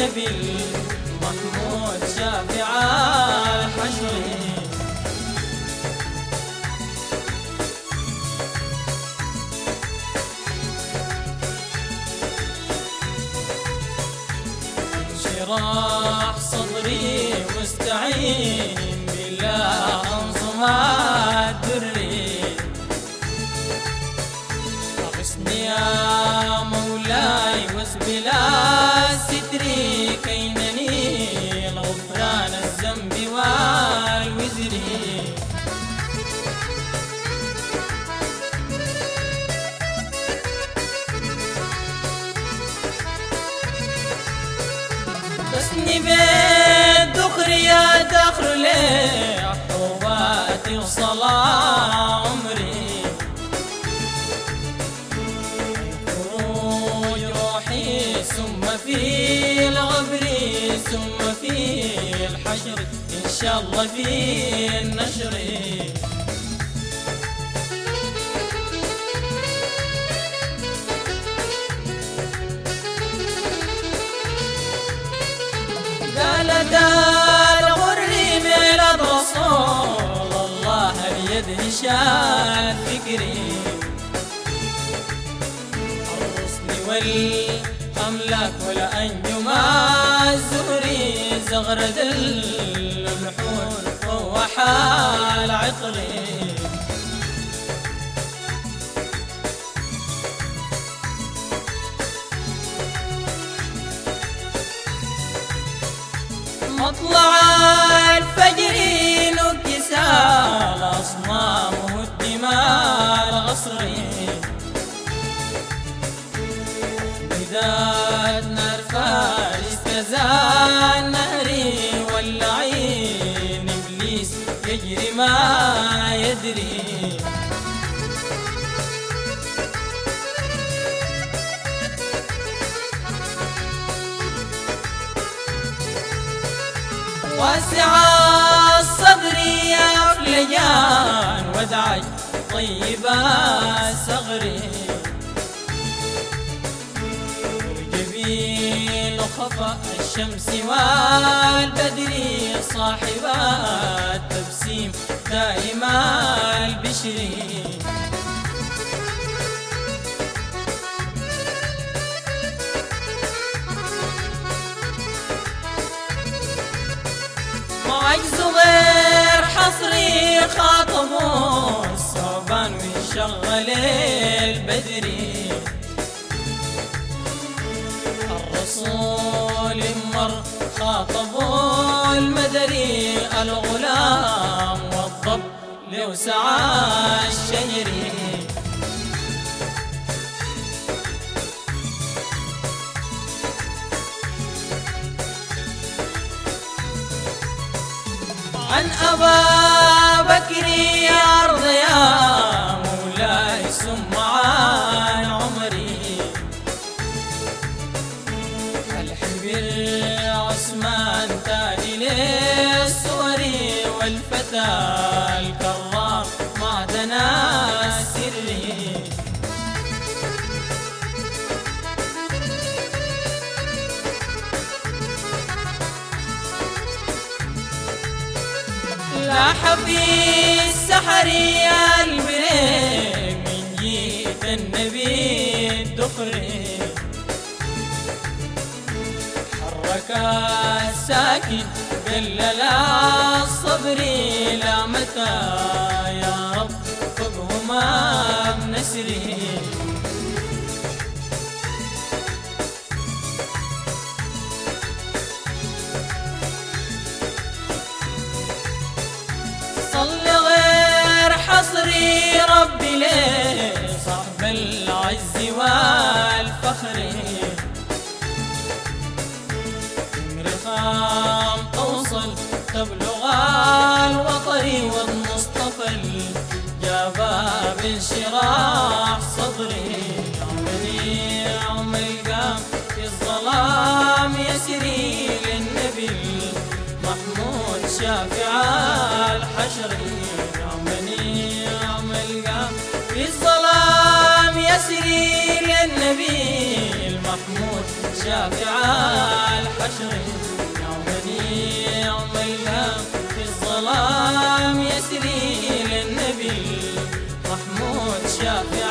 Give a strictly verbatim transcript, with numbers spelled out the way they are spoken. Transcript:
للنبي المحمود شافع الحشر. انشراح صدري مستعين بالله انظم الدري. اغثني يا مولاي واسبلا ستري كي ننيل غفران الذنب والوزر. بسني بالدخر يا دخر لي حواتي وصلاة عمري. خروج روحي ثم في الغبر ثم في الحشر إن شاء الله في النشر. قال دار غري ميلاد رسول الله اليد هشام فكري. الرسل والأملاك والأنجم الزهري زغرد البحور فوح العطري. مطلع الفجر نكس الأصنام والدماء الغصري. بذات نار فارس كذا النهري واللعين إبليس يجري ما يدري. واسع الصدر يا فلجان ودعج طيبا صغري. جبين خفا الشمس والبدر صاحبا التبسيم دائما البشر. عجز غير حصري خاطبه الصعبان ويشغل البدري. الرسول مر خاطبه المدري الغلام والضب لوسع الشجري. عن أبا بكر يا أرض يا مولاي ثم عن عمري. الحبر عثمان تاج للسوري والفتى الكرام معدنا السري. لاح في السحر يا البريق من جيت النبي الدخري. حرك الساكن قلل الصبر لا متى يا رب فوقهما بنسري. صل غير حصري ربي ليه صاحب العز والفخر. رخام توصل تبلغ الوطر والمصطفى الجابا بانشراح صدري. عملي عمل قام في الظلام يسري للنبي المحمود شافع الحشر. عملي عمل قام في الظلام يسري للنبي المحمود شافع الحشر. حشر يا بديع ظلام في الظلام يسري للنبي محمود شافع